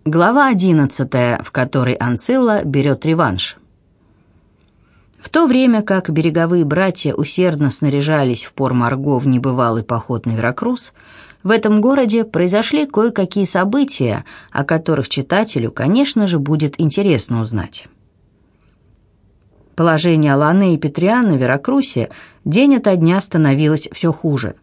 Глава 11, в которой Анцилла берет реванш. В то время как береговые братья усердно снаряжались в Пор-Марго в небывалый поход на Веракрус, в этом городе произошли кое-какие события, о которых читателю, конечно же, будет интересно узнать. Положение Алане и Петриан на Веракрусе день ото дня становилось все хуже.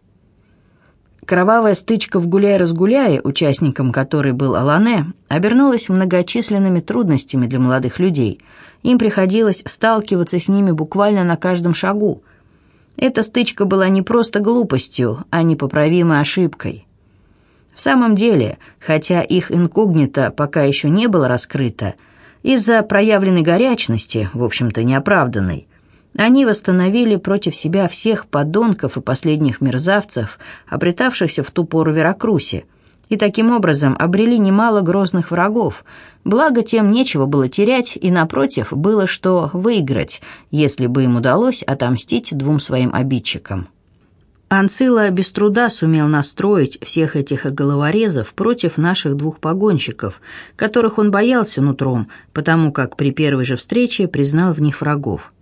Кровавая стычка в гуляй-разгуляе, участником которой был Алане, обернулась многочисленными трудностями для молодых людей. Им приходилось сталкиваться с ними буквально на каждом шагу. Эта стычка была не просто глупостью, а непоправимой ошибкой. В самом деле, хотя их инкогнито пока еще не было раскрыто, из-за проявленной горячности, в общем-то неоправданной, они восстановили против себя всех подонков и последних мерзавцев, обретавшихся в ту пору в Веракрусе, и таким образом обрели немало грозных врагов, благо тем нечего было терять, и, напротив, было что выиграть, если бы им удалось отомстить двум своим обидчикам. Анцилла без труда сумел настроить всех этих головорезов против наших двух погонщиков, которых он боялся нутром, потому как при первой же встрече признал в них врагов.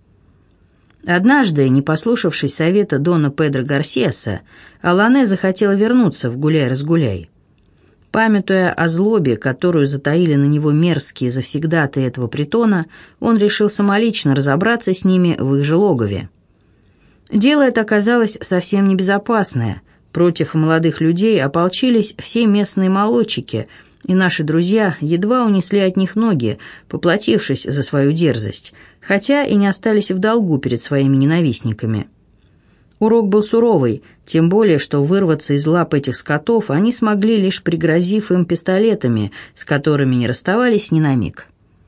Однажды, не послушавшись совета дона Педро Гарсиаса, Алане захотел вернуться в гуляй-разгуляй. Памятуя о злобе, которую затаили на него мерзкие завсегдатаи этого притона, он решил самолично разобраться с ними в их же логове. Дело это оказалось совсем небезопасное. Против молодых людей ополчились все местные молодчики, и наши друзья едва унесли от них ноги, поплатившись за свою дерзость, хотя и не остались в долгу перед своими ненавистниками. Урок был суровый, тем более, что вырваться из лап этих скотов они смогли, лишь пригрозив им пистолетами, с которыми не расставались ни на миг.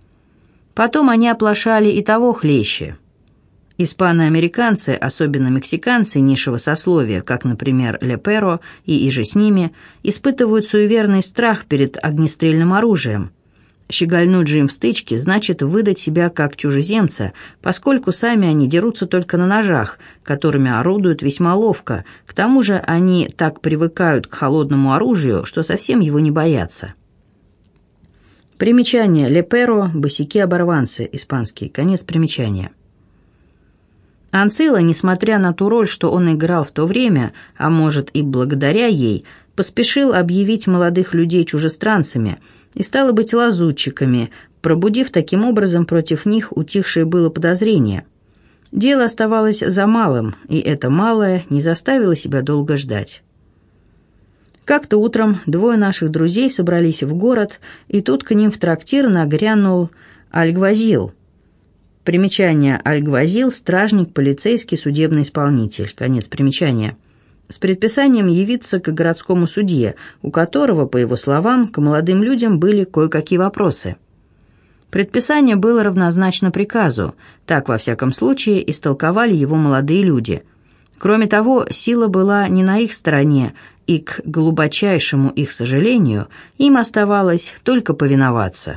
Потом они оплошали и того хлеще. Испано-американцы, особенно мексиканцы низшего сословия, как, например, Леперо и иже с ними, испытывают суеверный страх перед огнестрельным оружием. Щегольнуть же им в стычке значит выдать себя как чужеземца, поскольку сами они дерутся только на ножах, которыми орудуют весьма ловко, к тому же они так привыкают к холодному оружию, что совсем его не боятся. Примечание: Леперо, босяки-оборванцы, испанский, конец примечания. Анцилла, несмотря на ту роль, что он играл в то время, а может и благодаря ей, поспешил объявить молодых людей чужестранцами и, стало быть, лазутчиками, пробудив таким образом против них утихшее было подозрение. Дело оставалось за малым, и это малое не заставило себя долго ждать. Как-то утром двое наших друзей собрались в город, и тут к ним в трактир нагрянул альгвазил. Примечание: альгвазил – стражник, полицейский, судебный исполнитель. Конец примечания. С предписанием явиться к городскому судье, у которого, по его словам, к молодым людям были кое-какие вопросы. Предписание было равнозначно приказу, так, во всяком случае, истолковали его молодые люди. Кроме того, сила была не на их стороне, и, к глубочайшему их сожалению, им оставалось только повиноваться.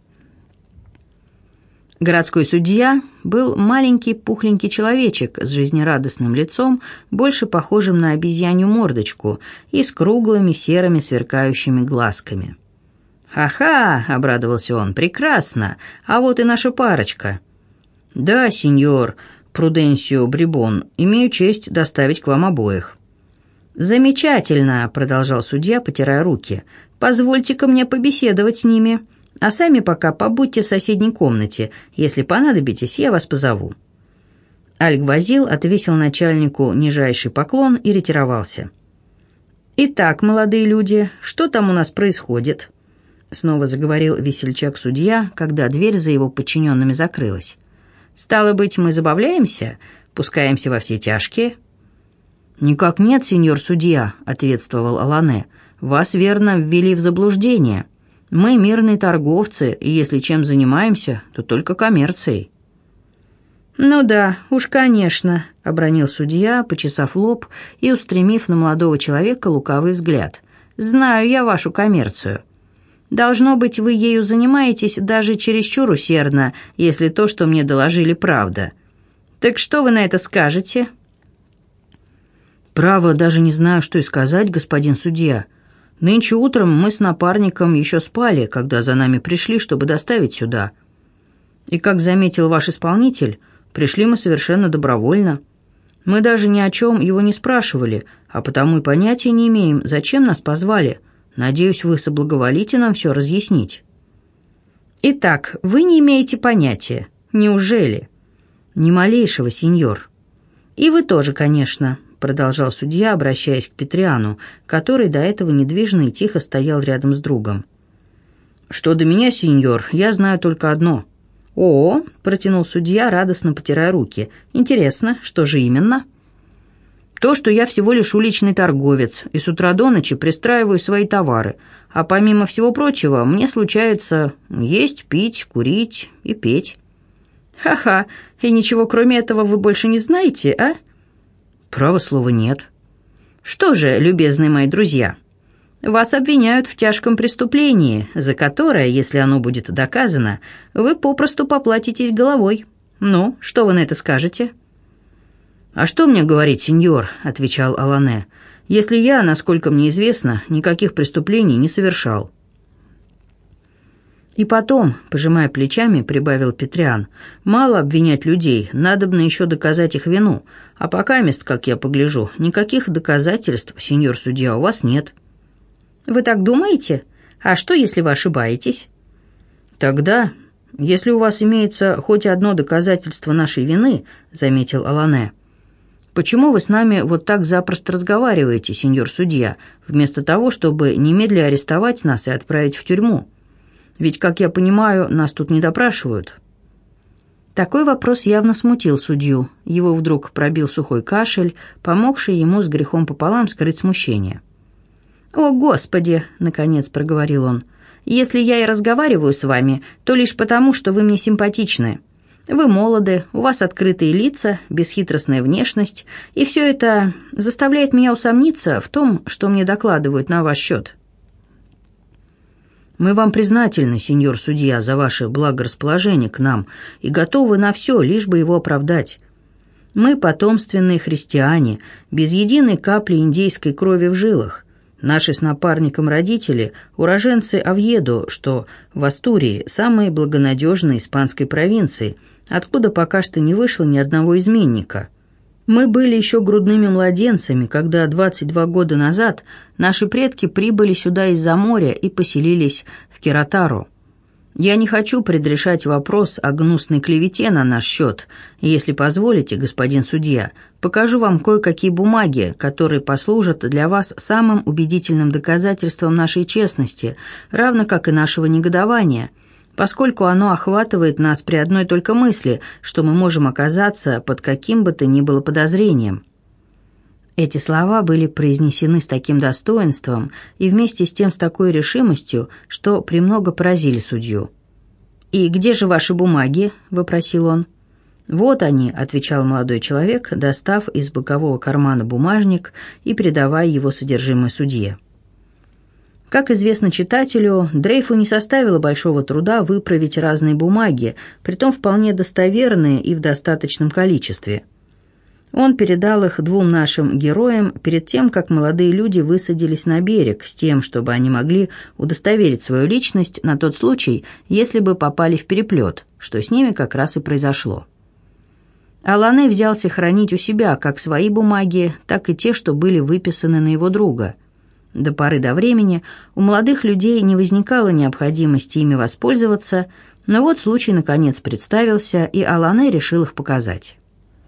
Городской судья был маленький пухленький человечек с жизнерадостным лицом, больше похожим на обезьянью мордочку, и с круглыми серыми сверкающими глазками. «Ха-ха!» — обрадовался он. «Прекрасно! А вот и наша парочка!» «Да, сеньор Пруденсио Брибон, имею честь доставить к вам обоих». «Замечательно!» — продолжал судья, потирая руки. «Позвольте-ка мне побеседовать с ними. А сами пока побудьте в соседней комнате. Если понадобитесь, я вас позову». Альгвазил отвесил начальнику нижайший поклон и ретировался. «Итак, молодые люди, что там у нас происходит?» Снова заговорил весельчак-судья, когда дверь за его подчиненными закрылась. «Стало быть, мы забавляемся? Пускаемся во все тяжкие?» «Никак нет, сеньор судья», — ответствовал Алане. «Вас, верно, ввели в заблуждение. Мы мирные торговцы, и если чем занимаемся, то только коммерцией». «Ну да, уж конечно», — обронил судья, почесав лоб и устремив на молодого человека лукавый взгляд. «Знаю я вашу коммерцию. Должно быть, вы ею занимаетесь даже чересчур усердно, если то, что мне доложили, правда. Так что вы на это скажете?» «Право, даже не знаю, что и сказать, господин судья. Нынче утром мы с напарником еще спали, когда за нами пришли, чтобы доставить сюда. И, как заметил ваш исполнитель, пришли мы совершенно добровольно. Мы даже ни о чем его не спрашивали, а потому и понятия не имеем, зачем нас позвали. Надеюсь, вы соблаговолите нам все разъяснить». «Итак, вы не имеете понятия. Неужели?» «Ни малейшего, сеньор». «И вы тоже, конечно», — продолжал судья, обращаясь к Петриану, который до этого недвижно и тихо стоял рядом с другом. «Что до меня, сеньор, я знаю только одно». «О», — протянул судья, радостно потирая руки. «Интересно, что же именно?» «То, что я всего лишь уличный торговец, и с утра до ночи пристраиваю свои товары, а помимо всего прочего мне случается есть, пить, курить и петь». «Ха-ха, и ничего кроме этого вы больше не знаете, а?» «Право слово, нет». «Что же, любезные мои друзья, вас обвиняют в тяжком преступлении, за которое, если оно будет доказано, вы попросту поплатитесь головой. Ну, что вы на это скажете?» «А что мне говорить, сеньор?» – отвечал Алане. «Если я, насколько мне известно, никаких преступлений не совершал». «И потом», – пожимая плечами, прибавил Петриан, «мало обвинять людей, надобно еще доказать их вину, а покамест, как я погляжу, никаких доказательств, сеньор судья, у вас нет». «Вы так думаете? А что, если вы ошибаетесь?» «Тогда, если у вас имеется хоть одно доказательство нашей вины», – заметил Алане, «почему вы с нами вот так запросто разговариваете, сеньор судья, вместо того, чтобы немедля арестовать нас и отправить в тюрьму? Ведь, как я понимаю, нас тут не допрашивают». Такой вопрос явно смутил судью. Его вдруг пробил сухой кашель, помогший ему с грехом пополам скрыть смущение. «О, Господи!» — наконец проговорил он. «Если я и разговариваю с вами, то лишь потому, что вы мне симпатичны. Вы молоды, у вас открытые лица, бесхитростная внешность, и все это заставляет меня усомниться в том, что мне докладывают на ваш счет». «Мы вам признательны, сеньор судья, за ваше благорасположение к нам и готовы на все, лишь бы его оправдать. Мы потомственные христиане, без единой капли индейской крови в жилах. Наши с напарником родители – уроженцы Овьедо, что в Астурии, самой благонадежной испанской провинции, откуда пока что не вышло ни одного изменника. Мы были еще грудными младенцами, когда 22 года назад наши предки прибыли сюда из-за моря и поселились в Кератару. Я не хочу предрешать вопрос о гнусной клевете на наш счет, и, если позволите, господин судья, покажу вам кое-какие бумаги, которые послужат для вас самым убедительным доказательством нашей честности, равно как и нашего негодования, поскольку оно охватывает нас при одной только мысли, что мы можем оказаться под каким бы то ни было подозрением». Эти слова были произнесены с таким достоинством и вместе с тем с такой решимостью, что премного поразили судью. «И где же ваши бумаги?» – вопросил он. «Вот они», – отвечал молодой человек, достав из бокового кармана бумажник и передавая его содержимое судье. Как известно читателю, Дрейфу не составило большого труда выправить разные бумаги, притом вполне достоверные и в достаточном количестве. Он передал их двум нашим героям перед тем, как молодые люди высадились на берег, с тем, чтобы они могли удостоверить свою личность на тот случай, если бы попали в переплет, что с ними как раз и произошло. Алане взялся хранить у себя как свои бумаги, так и те, что были выписаны на его друга. До поры до времени у молодых людей не возникало необходимости ими воспользоваться, но вот случай наконец представился, и Алане решил их показать.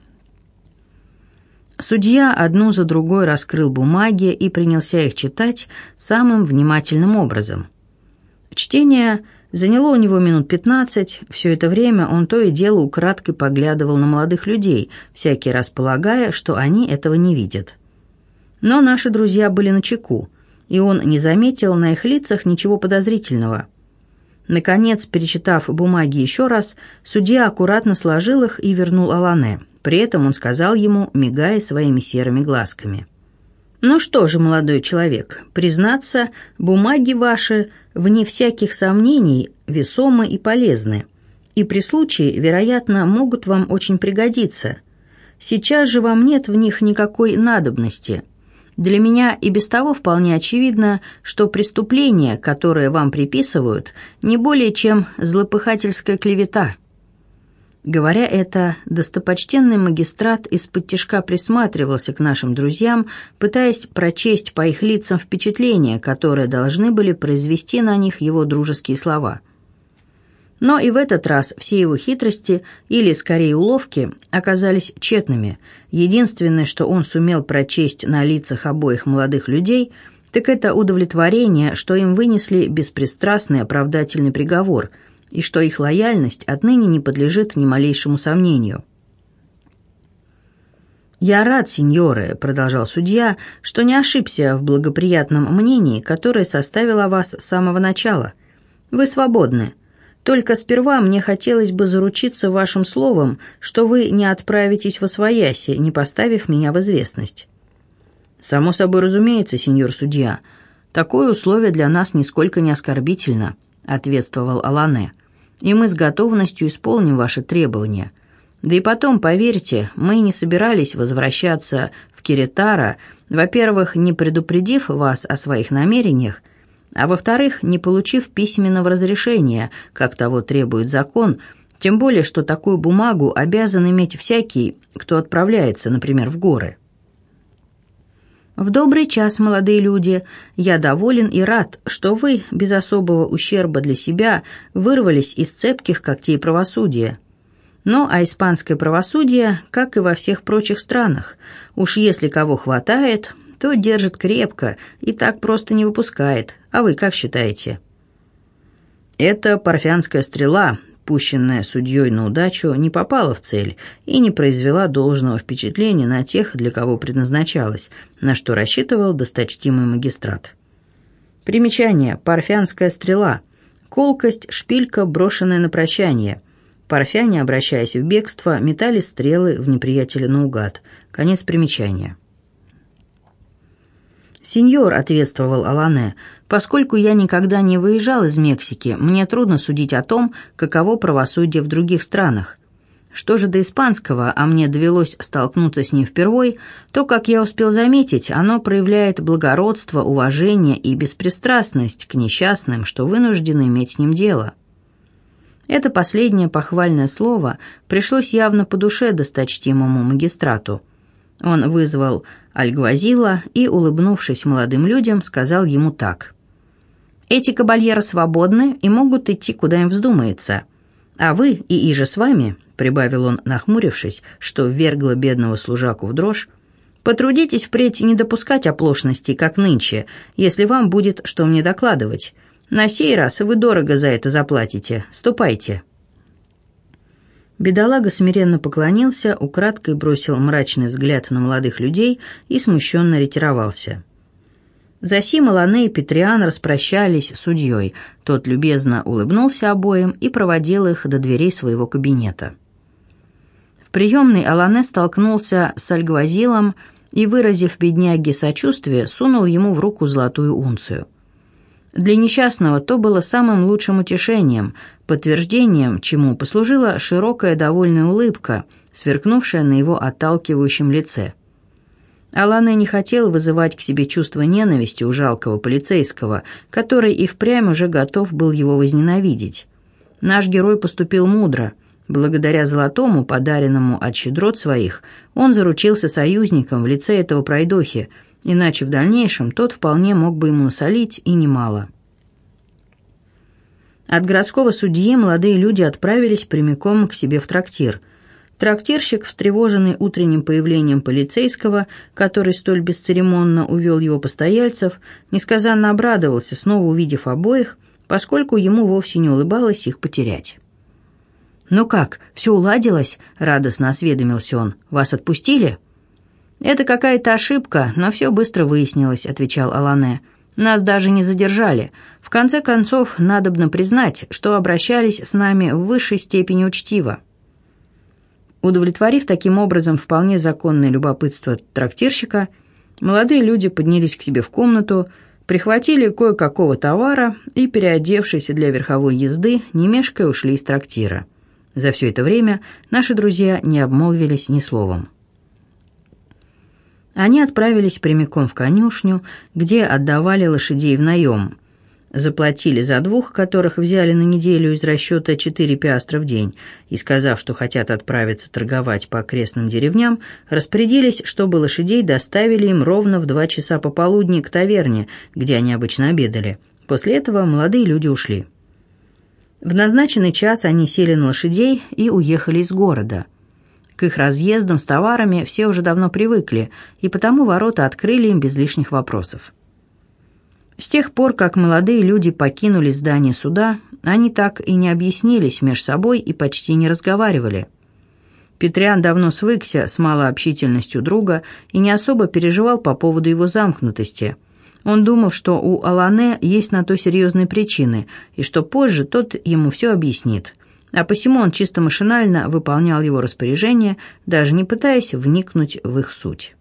Судья одну за другой раскрыл бумаги и принялся их читать самым внимательным образом. Чтение заняло у него минут 15, все это время он то и дело украдкой поглядывал на молодых людей, всякий раз полагая, что они этого не видят. Но наши друзья были начеку, и он не заметил на их лицах ничего подозрительного. Наконец, перечитав бумаги еще раз, судья аккуратно сложил их и вернул Алане. При этом он сказал ему, мигая своими серыми глазками: «Ну что же, молодой человек, признаться, бумаги ваши, вне всяких сомнений, весомы и полезны, и при случае, вероятно, могут вам очень пригодиться. Сейчас же вам нет в них никакой надобности. Для меня и без того вполне очевидно, что преступление, которое вам приписывают, не более чем злопыхательская клевета». Говоря это, достопочтенный магистрат из-под тишка присматривался к нашим друзьям, пытаясь прочесть по их лицам впечатления, которые должны были произвести на них его дружеские слова. Но и в этот раз все его хитрости, или скорее уловки, оказались тщетными. Единственное, что он сумел прочесть на лицах обоих молодых людей, так это удовлетворение, что им вынесли беспристрастный оправдательный приговор, и что их лояльность отныне не подлежит ни малейшему сомнению. «Я рад, сеньоры», — продолжал судья, — «что не ошибся в благоприятном мнении, которое составил о вас с самого начала. Вы свободны. Только сперва мне хотелось бы заручиться вашим словом, что вы не отправитесь восвояси, не поставив меня в известность». «Само собой разумеется, сеньор судья. Такое условие для нас нисколько не оскорбительно», — ответствовал Алане. «И мы с готовностью исполним ваши требования. Да и потом, поверьте, мы не собирались возвращаться в Киретаро, во-первых, не предупредив вас о своих намерениях, а во-вторых, не получив письменного разрешения, как того требует закон, тем более, что такую бумагу обязан иметь всякий, кто отправляется, например, в горы». «В добрый час, молодые люди. Я доволен и рад, что вы, без особого ущерба для себя, вырвались из цепких когтей правосудия. А испанское правосудие, как и во всех прочих странах, уж если кого хватает, то держит крепко и так просто не выпускает. А вы как считаете?» «Эта парфянская стрела, пущенная судьей на удачу, не попала в цель и не произвела должного впечатления на тех, для кого предназначалась, на что рассчитывал досточтимый магистрат». Примечание. Парфянская стрела. Колкость, шпилька, брошенная на прощание. Парфяне, обращаясь в бегство, метали стрелы в неприятеля наугад. Конец примечания. «Сеньор», — ответствовал Алане, — «поскольку я никогда не выезжал из Мексики, мне трудно судить о том, каково правосудие в других странах. Что же до испанского, а мне довелось столкнуться с ним впервой, то, как я успел заметить, оно проявляет благородство, уважение и беспристрастность к несчастным, что вынуждены иметь с ним дело». Это последнее похвальное слово пришлось явно по душе досточтимому магистрату. Он вызвал альгвазила и, улыбнувшись молодым людям, сказал ему так: «Эти кабальеры свободны и могут идти, куда им вздумается. А вы и иже с вами», — прибавил он, нахмурившись, что ввергло бедного служаку в дрожь, «потрудитесь впредь не допускать оплошностей, как нынче, если вам будет что мне докладывать. На сей раз вы дорого за это заплатите. Ступайте». Бедолага смиренно поклонился, украдкой бросил мрачный взгляд на молодых людей и смущенно ретировался. Засим Алане и Петриан распрощались с судьей. Тот любезно улыбнулся обоим и проводил их до дверей своего кабинета. В приемной Алане столкнулся с альгвазилом и, выразив бедняге сочувствие, сунул ему в руку золотую унцию. Для несчастного то было самым лучшим утешением, подтверждением, чему послужила широкая довольная улыбка, сверкнувшая на его отталкивающем лице. Алане не хотел вызывать к себе чувство ненависти у жалкого полицейского, который и впрямь уже готов был его возненавидеть. Наш герой поступил мудро. Благодаря золотому, подаренному от щедрот своих, он заручился союзником в лице этого пройдохи, иначе в дальнейшем тот вполне мог бы ему насолить, и немало. От городского судьи молодые люди отправились прямиком к себе в трактир. Трактирщик, встревоженный утренним появлением полицейского, который столь бесцеремонно увел его постояльцев, несказанно обрадовался, снова увидев обоих, поскольку ему вовсе не улыбалось их потерять. «Ну как, все уладилось?» — радостно осведомился он. «Вас отпустили?» «Это какая-то ошибка, но все быстро выяснилось», — отвечал Алане. «Нас даже не задержали. В конце концов, надобно признать, что обращались с нами в высшей степени учтиво». Удовлетворив таким образом вполне законное любопытство трактирщика, молодые люди поднялись к себе в комнату, прихватили кое-какого товара и, переодевшись для верховой езды, не мешкая ушли из трактира. За все это время наши друзья не обмолвились ни словом. Они отправились прямиком в конюшню, где отдавали лошадей в наем. Заплатили за 2, которых взяли на неделю из расчета 4 пиастра в день, и, сказав, что хотят отправиться торговать по окрестным деревням, распорядились, чтобы лошадей доставили им ровно в 2 часа пополудни к таверне, где они обычно обедали. После этого молодые люди ушли. В назначенный час они сели на лошадей и уехали из города. К их разъездам с товарами все уже давно привыкли, и потому ворота открыли им без лишних вопросов. С тех пор, как молодые люди покинули здание суда, они так и не объяснились между собой и почти не разговаривали. Петриан давно свыкся с малообщительностью друга и не особо переживал по поводу его замкнутости. Он думал, что у Алане есть на то серьезные причины, и что позже тот ему все объяснит. А посему он чисто машинально выполнял его распоряжения, даже не пытаясь вникнуть в их суть.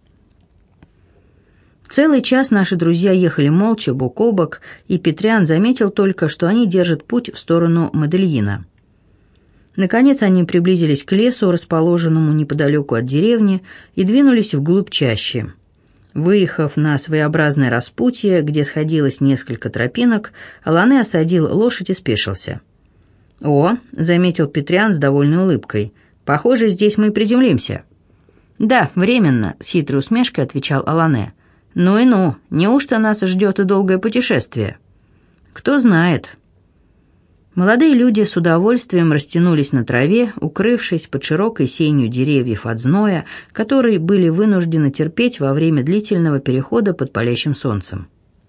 Целый час наши друзья ехали молча, бок о бок, и Петриан заметил только, что они держат путь в сторону Медельина. Наконец они приблизились к лесу, расположенному неподалеку от деревни, и двинулись вглубь чащи. Выехав на своеобразное распутье, где сходилось несколько тропинок, Алане осадил лошадь и спешился. «О», — заметил Петриан с довольной улыбкой, — «похоже, здесь мы приземлимся». «Да, временно», — с хитрой усмешкой отвечал Алане. «Ну и ну, неужто нас ждет и долгое путешествие?» «Кто знает». Молодые люди с удовольствием растянулись на траве, укрывшись под широкой сенью деревьев от зноя, которые были вынуждены терпеть во время длительного перехода под палящим солнцем.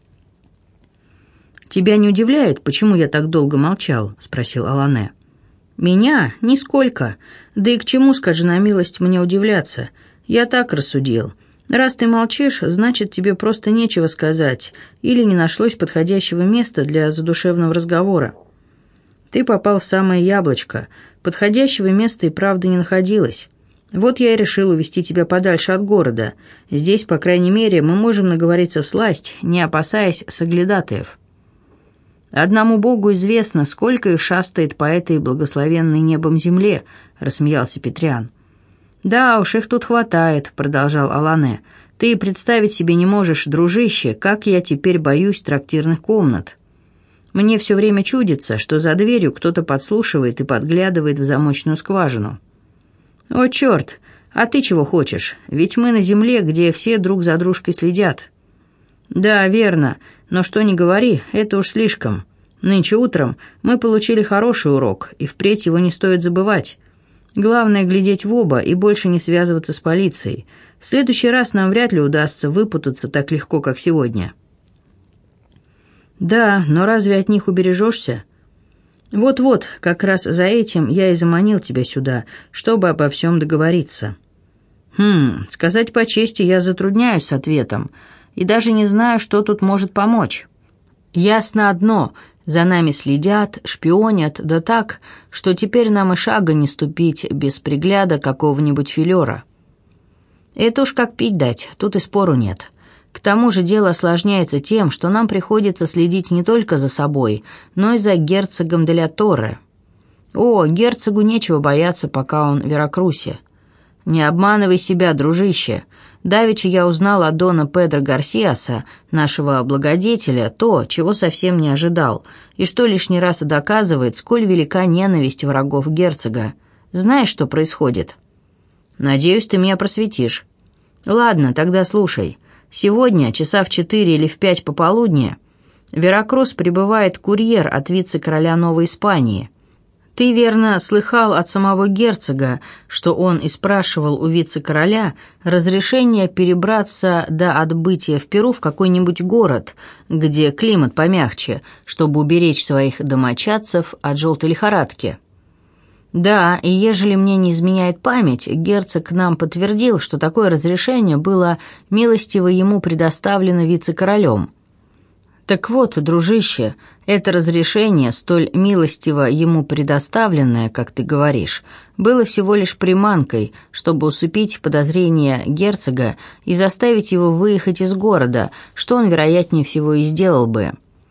«Тебя не удивляет, почему я так долго молчал?» – спросил Алане. «Меня? Нисколько. Да и к чему, скажи на милость, мне удивляться? Я так рассудил. Раз ты молчишь, значит, тебе просто нечего сказать, или не нашлось подходящего места для задушевного разговора. Ты попал в самое яблочко. Подходящего места и правда не находилось. Вот я и решил увести тебя подальше от города. Здесь, по крайней мере, мы можем наговориться всласть, не опасаясь соглядатаев. Одному Богу известно, сколько их шастает по этой благословенной небом земле», — рассмеялся Петриан. «Да уж, их тут хватает», — продолжал Алане. «Ты представить себе не можешь, дружище, как я теперь боюсь трактирных комнат. Мне все время чудится, что за дверью кто-то подслушивает и подглядывает в замочную скважину». «О, черт! А ты чего хочешь? Ведь мы на земле, где все друг за дружкой следят». «Да, верно, но что ни говори, это уж слишком. Нынче утром мы получили хороший урок, и впредь его не стоит забывать. Главное — глядеть в оба и больше не связываться с полицией. В следующий раз нам вряд ли удастся выпутаться так легко, как сегодня». «Да, но разве от них убережешься?» «Вот-вот, как раз за этим я и заманил тебя сюда, чтобы обо всем договориться». Сказать по чести, я затрудняюсь с ответом, и даже не знаю, что тут может помочь. Ясно одно — за нами следят, шпионят, да так, что теперь нам и шага не ступить без пригляда какого-нибудь филера. Это уж как пить дать, тут и спору нет. К тому же дело осложняется тем, что нам приходится следить не только за собой, но и за герцогом де ля Торре. О, герцогу нечего бояться, пока он в Веракрусе. Не обманывай себя, дружище. Давеча я узнал от дона Педро Гарсиаса, нашего благодетеля, то, чего совсем не ожидал, и что лишний раз и доказывает, сколь велика ненависть врагов герцога. Знаешь, что происходит? Надеюсь, ты меня просветишь. Ладно, тогда слушай. Сегодня, часа в 4 или в 5 пополудни, в Веракрус прибывает курьер от вице-короля Новой Испании. Ты, верно, слыхал от самого герцога, что он и спрашивал у вице-короля разрешение перебраться до отбытия в Перу в какой-нибудь город, где климат помягче, чтобы уберечь своих домочадцев от желтой лихорадки. Да, и ежели мне не изменяет память, герцог нам подтвердил, что такое разрешение было милостиво ему предоставлено вице-королем. Так вот, дружище, это разрешение, столь милостиво ему предоставленное, как ты говоришь, было всего лишь приманкой, чтобы усыпить подозрения герцога и заставить его выехать из города, что он, вероятнее всего, и сделал бы.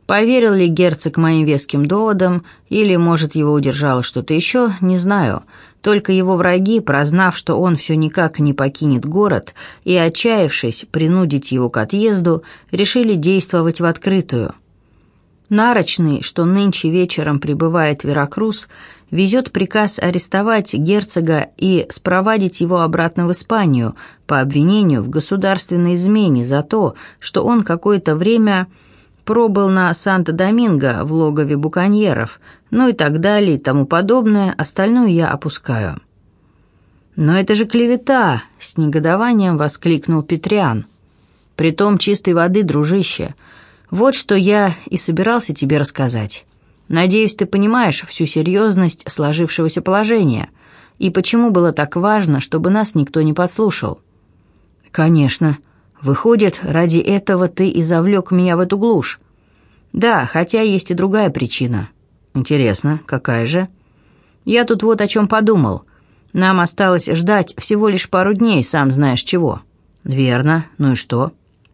Поверил ли герцог моим веским доводам, или, может, его удержало что-то еще, не знаю. Только его враги, прознав, что он все никак не покинет город, и, отчаявшись принудить его к отъезду, решили действовать в открытую. Нарочный, что нынче вечером прибывает в Веракрус, везет приказ арестовать герцога и спровадить его обратно в Испанию по обвинению в государственной измене за то, что он какое-то время пробыл на Санто-Доминго в логове буконьеров, ну и так далее и тому подобное, остальное я опускаю. «Но это же клевета!» — с негодованием воскликнул Петриан. «Притом чистой воды, дружище. Вот что я и собирался тебе рассказать. Надеюсь, ты понимаешь всю серьезность сложившегося положения и почему было так важно, чтобы нас никто не подслушал». «Конечно. Выходит, ради этого ты и завлек меня в эту глушь». «Да, хотя есть и другая причина». «Интересно, какая же?» «Я тут вот о чем подумал. Нам осталось ждать всего лишь пару дней, сам знаешь чего». «Верно. Ну и что?»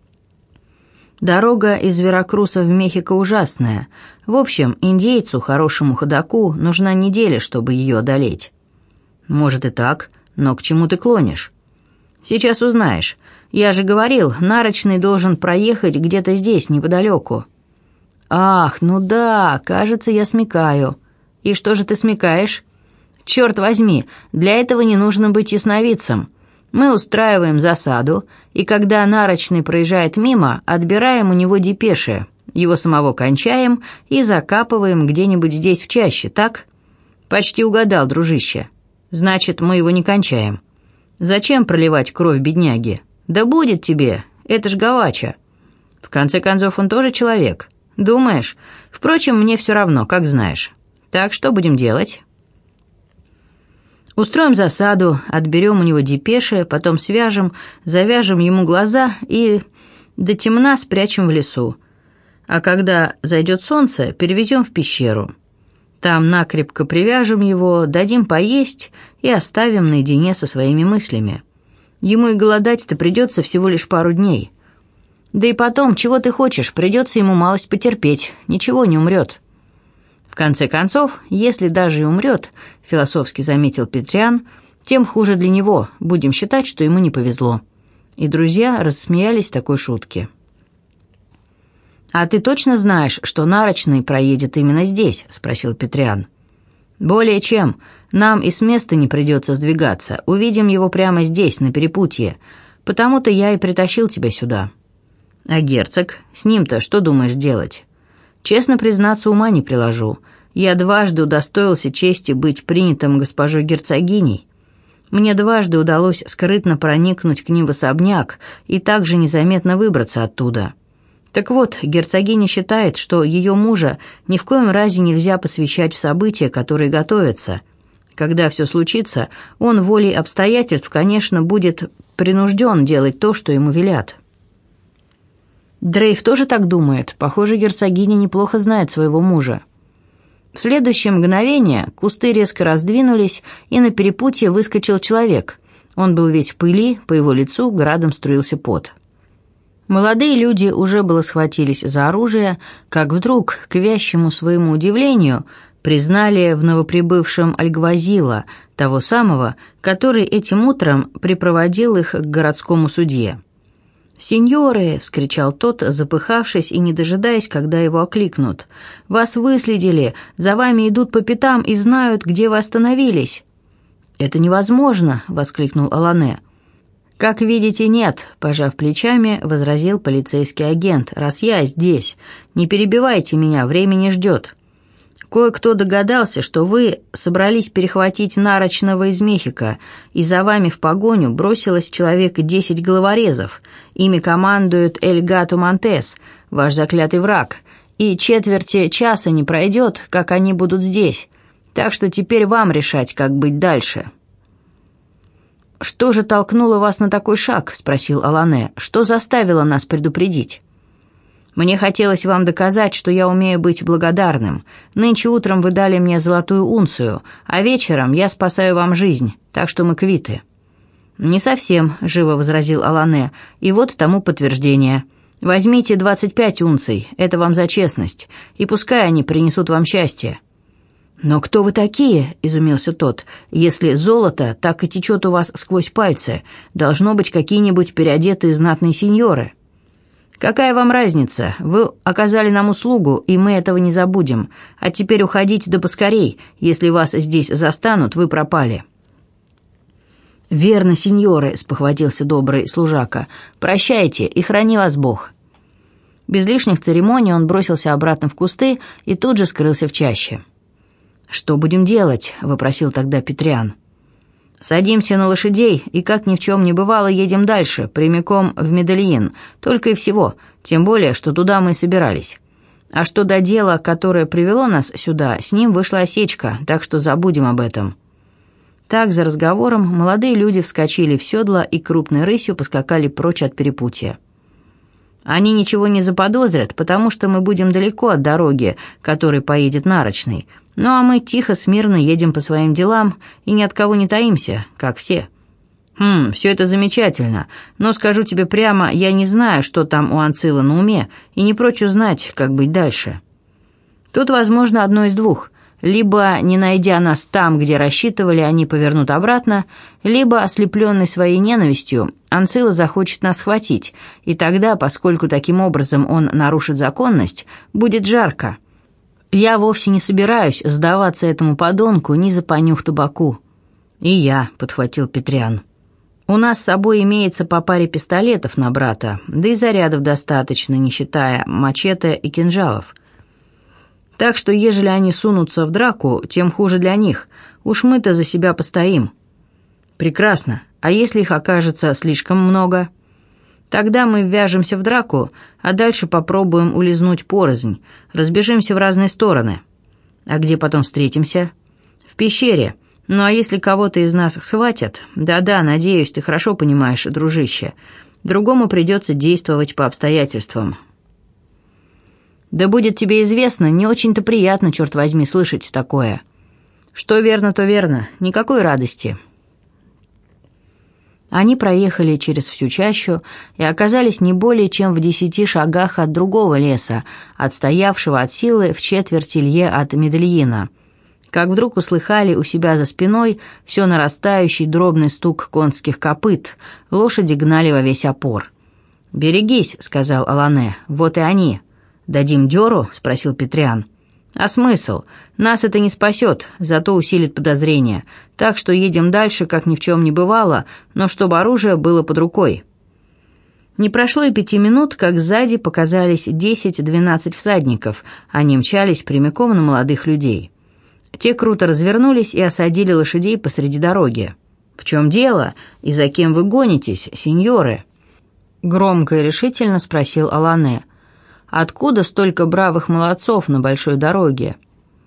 «Дорога из Веракруса в Мехико ужасная. В общем, индейцу, хорошему ходоку, нужна неделя, чтобы ее одолеть». «Может и так, но к чему ты клонишь?» «Сейчас узнаешь. Я же говорил, Нарочный должен проехать где-то здесь, неподалеку». «Ах, ну да, кажется, я смекаю». «И что же ты смекаешь?» «Черт возьми, для этого не нужно быть ясновидцем. Мы устраиваем засаду, и когда Нарочный проезжает мимо, отбираем у него депеши, его самого кончаем и закапываем где-нибудь здесь в чаще, так?» «Почти угадал, дружище. Значит, мы его не кончаем. Зачем проливать кровь бедняги? Да будет тебе, это ж Гавача. В конце концов, он тоже человек. Думаешь? Впрочем, мне все равно, как знаешь. Так что будем делать?» «Устроим засаду, отберем у него депеши, потом свяжем, завяжем ему глаза и до темна спрячем в лесу. А когда зайдет солнце, перевезем в пещеру. Там накрепко привяжем его, дадим поесть и оставим наедине со своими мыслями. Ему и голодать-то придется всего лишь пару дней. Да и потом, чего ты хочешь, придется ему малость потерпеть, ничего не умрет». «В конце концов, если даже и умрет, — философски заметил Петриан, — тем хуже для него, будем считать, что ему не повезло». И друзья рассмеялись такой шутке. «А ты точно знаешь, что Нарочный проедет именно здесь?» — спросил Петриан. «Более чем. Нам и с места не придется сдвигаться. Увидим его прямо здесь, на перепутье. Потому-то я и притащил тебя сюда». «А герцог? С ним-то что думаешь делать?» «Честно признаться, ума не приложу. Я дважды удостоился чести быть принятым госпожой герцогиней. Мне дважды удалось скрытно проникнуть к ним в особняк и также незаметно выбраться оттуда. Так вот, герцогиня считает, что ее мужа ни в коем разе нельзя посвящать в события, которые готовятся. Когда все случится, он волей обстоятельств, конечно, будет принужден делать то, что ему велят». Дрейв тоже так думает. Похоже, герцогиня неплохо знает своего мужа. В следующее мгновение кусты резко раздвинулись, и на перепутье выскочил человек. Он был весь в пыли, по его лицу градом струился пот. Молодые люди уже было схватились за оружие, как вдруг, к вящему своему удивлению, признали в новоприбывшем Альгвазила, того самого, который этим утром припроводил их к городскому судье. «Сеньоры!» — вскричал тот, запыхавшись и не дожидаясь, когда его окликнут. «Вас выследили, за вами идут по пятам и знают, где вы остановились». «Это невозможно!» — воскликнул Алане. «Как видите, нет», — пожав плечами, возразил полицейский агент. «Раз я здесь, не перебивайте меня, время не ждет. Кое-кто догадался, что вы собрались перехватить Нарочного из Мехико, и за вами в погоню бросилось человек 10 головорезов. Ими командует Эль Гато Монтес, ваш заклятый враг, и четверти часа не пройдет, как они будут здесь. Так что теперь вам решать, как быть дальше». «Что же толкнуло вас на такой шаг?» — спросил Алане. «Что заставило нас предупредить?» «Мне хотелось вам доказать, что я умею быть благодарным. Нынче утром вы дали мне золотую унцию, а вечером я спасаю вам жизнь, так что мы квиты». «Не совсем», — живо возразил Алане, — «и вот тому подтверждение. Возьмите 25 унций, это вам за честность, и пускай они принесут вам счастье». «Но кто вы такие?» – изумился тот. «Если золото так и течет у вас сквозь пальцы, должно быть какие-нибудь переодетые знатные сеньоры». «Какая вам разница? Вы оказали нам услугу, и мы этого не забудем. А теперь уходите да поскорей. Если вас здесь застанут, вы пропали». «Верно, сеньоры», – спохватился добрый служака. «Прощайте, и храни вас Бог». Без лишних церемоний он бросился обратно в кусты и тут же скрылся в чаще. «Что будем делать?» – вопросил тогда Петриан. «Садимся на лошадей и, как ни в чем не бывало, едем дальше, прямиком в Медельин, только и всего, тем более, что туда мы и собирались. А что до дела, которое привело нас сюда, с ним вышла осечка, так что забудем об этом». Так, за разговором, молодые люди вскочили в седла и крупной рысью поскакали прочь от перепутья. «Они ничего не заподозрят, потому что мы будем далеко от дороги, которой поедет Нарочный. Ну а мы тихо, смирно едем по своим делам и ни от кого не таимся, как все». Все это замечательно, но скажу тебе прямо, я не знаю, что там у Анцила на уме, и не прочь узнать, как быть дальше. Тут возможно одно из двух. Либо, не найдя нас там, где рассчитывали, они повернут обратно, либо, ослепленный своей ненавистью, Анцила захочет нас схватить, и тогда, поскольку таким образом он нарушит законность, будет жарко. Я вовсе не собираюсь сдаваться этому подонку ни за понюх табаку». «И я», — подхватил Петриан. «У нас с собой имеется по паре пистолетов на брата, да и зарядов достаточно, не считая мачете и кинжалов. Так что, ежели они сунутся в драку, тем хуже для них. Уж мы-то за себя постоим». «Прекрасно. А если их окажется слишком много?» «Тогда мы ввяжемся в драку, а дальше попробуем улизнуть порознь, разбежимся в разные стороны». «А где потом встретимся?» «В пещере. Ну а если кого-то из нас схватят, да-да, надеюсь, ты хорошо понимаешь, дружище, другому придется действовать по обстоятельствам». «Да будет тебе известно, не очень-то приятно, черт возьми, слышать такое». «Что верно, то верно. Никакой радости». Они проехали через всю чащу и оказались не более чем в 10 шагах от другого леса, отстоявшего от силы в четверть лье от Медельина, как вдруг услыхали у себя за спиной все нарастающий дробный стук конских копыт. Лошади гнали во весь опор. «Берегись», — сказал Алане, — «вот и они». «Дадим дёру?» — спросил Петриан. «А смысл? Нас это не спасет, зато усилит подозрения. Так что едем дальше, как ни в чем не бывало, но чтобы оружие было под рукой». Не прошло и 5 минут, как сзади показались 10-12 всадников. Они мчались прямиком на молодых людей. Те круто развернулись и осадили лошадей посреди дороги. «В чем дело? И за кем вы гонитесь, сеньоры?» Громко и решительно спросил Алане. «Откуда столько бравых молодцов на большой дороге?»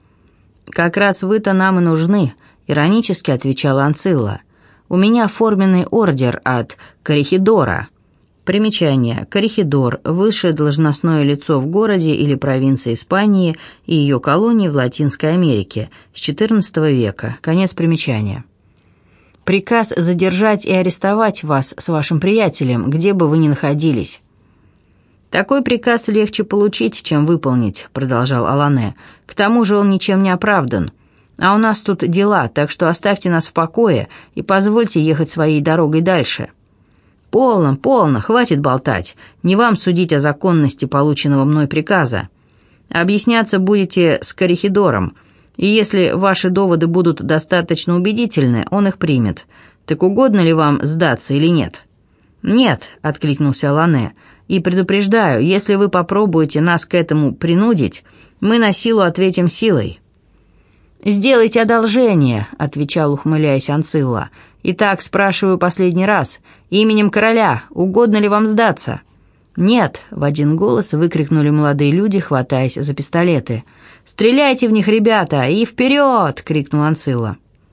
«Как раз вы-то нам и нужны», — иронически отвечала Анцилла. «У меня форменный ордер от коррехидора». Примечание. Коррехидор – высшее должностное лицо в городе или провинции Испании и ее колонии в Латинской Америке с XIV века. Конец примечания. «Приказ задержать и арестовать вас с вашим приятелем, где бы вы ни находились». «Такой приказ легче получить, чем выполнить», — продолжал Алане. «К тому же он ничем не оправдан. А у нас тут дела, так что оставьте нас в покое и позвольте ехать своей дорогой дальше». «Полно, полно, хватит болтать. Не вам судить о законности полученного мной приказа. Объясняться будете с коррехидором, и если ваши доводы будут достаточно убедительны, он их примет. Так угодно ли вам сдаться или нет?» «Нет», — откликнулся Алане. «И предупреждаю, если вы попробуете нас к этому принудить, мы на силу ответим силой». «Сделайте одолжение», — отвечал, ухмыляясь, Анцилла. «Итак, спрашиваю последний раз. Именем короля, угодно ли вам сдаться?» «Нет», — в один голос выкрикнули молодые люди, хватаясь за пистолеты. «Стреляйте в них, ребята, и вперед!» — крикнул Анцилла.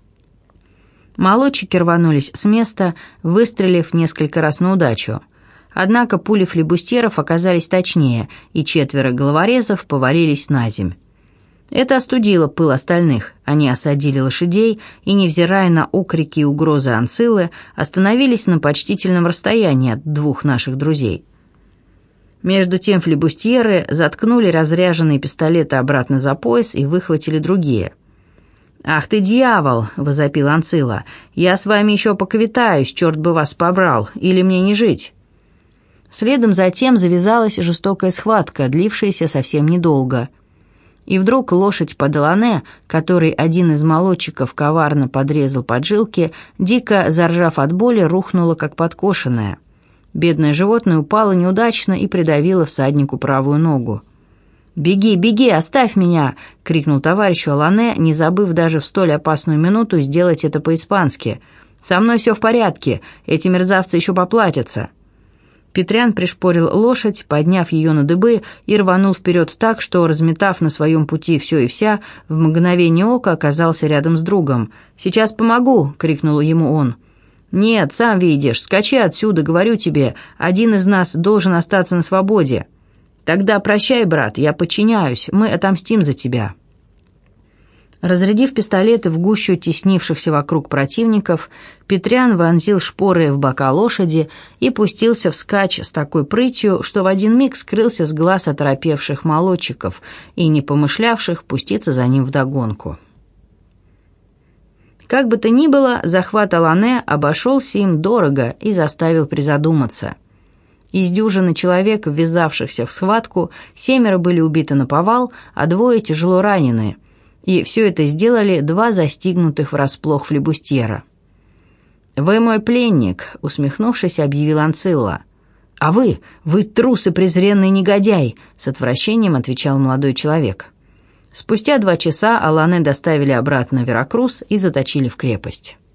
Молодчики рванулись с места, выстрелив несколько раз на удачу. Однако пули флибустеров оказались точнее, и 4 головорезов повалились наземь. Это остудило пыл остальных. Они осадили лошадей и, невзирая на окрики и угрозы Анциллы, остановились на почтительном расстоянии от 2 наших друзей. Между тем флибустьеры заткнули разряженные пистолеты обратно за пояс и выхватили другие. «Ах ты, дьявол!» — возопил Анцилла. «Я с вами еще поквитаюсь, черт бы вас побрал, или мне не жить!» Следом затем завязалась жестокая схватка, длившаяся совсем недолго. И вдруг лошадь под Алане, которой один из молодчиков коварно подрезал поджилки, дико заржав от боли, рухнула как подкошенная. Бедное животное упало неудачно и придавило всаднику правую ногу. «Беги, беги, оставь меня!» — крикнул товарищу Алане, не забыв даже в столь опасную минуту сделать это по-испански. «Со мной все в порядке, эти мерзавцы еще поплатятся!» Петрян пришпорил лошадь, подняв ее на дыбы, и рванул вперед так, что, разметав на своем пути все и вся, в мгновение ока оказался рядом с другом. «Сейчас помогу!» — крикнул ему он. «Нет, сам видишь, скачи отсюда, говорю тебе, один из нас должен остаться на свободе». «Тогда прощай, брат, я подчиняюсь, мы отомстим за тебя». Разрядив пистолеты в гущу теснившихся вокруг противников, Петрян вонзил шпоры в бока лошади и пустился вскачь с такой прытью, что в один миг скрылся с глаз оторопевших молодчиков и не помышлявших пуститься за ним вдогонку. Как бы то ни было, захват Алане обошелся им дорого и заставил призадуматься. Из дюжины человек, ввязавшихся в схватку, 7 были убиты наповал, а 2 тяжело ранены. И все это сделали 2 застигнутых врасплох флибустьера. «Вы мой пленник», — усмехнувшись, объявил Анцилла. «А вы трус и презренный негодяй», — с отвращением отвечал молодой человек. Спустя 2 часа Алане доставили обратно в Веракрус и заточили в крепость.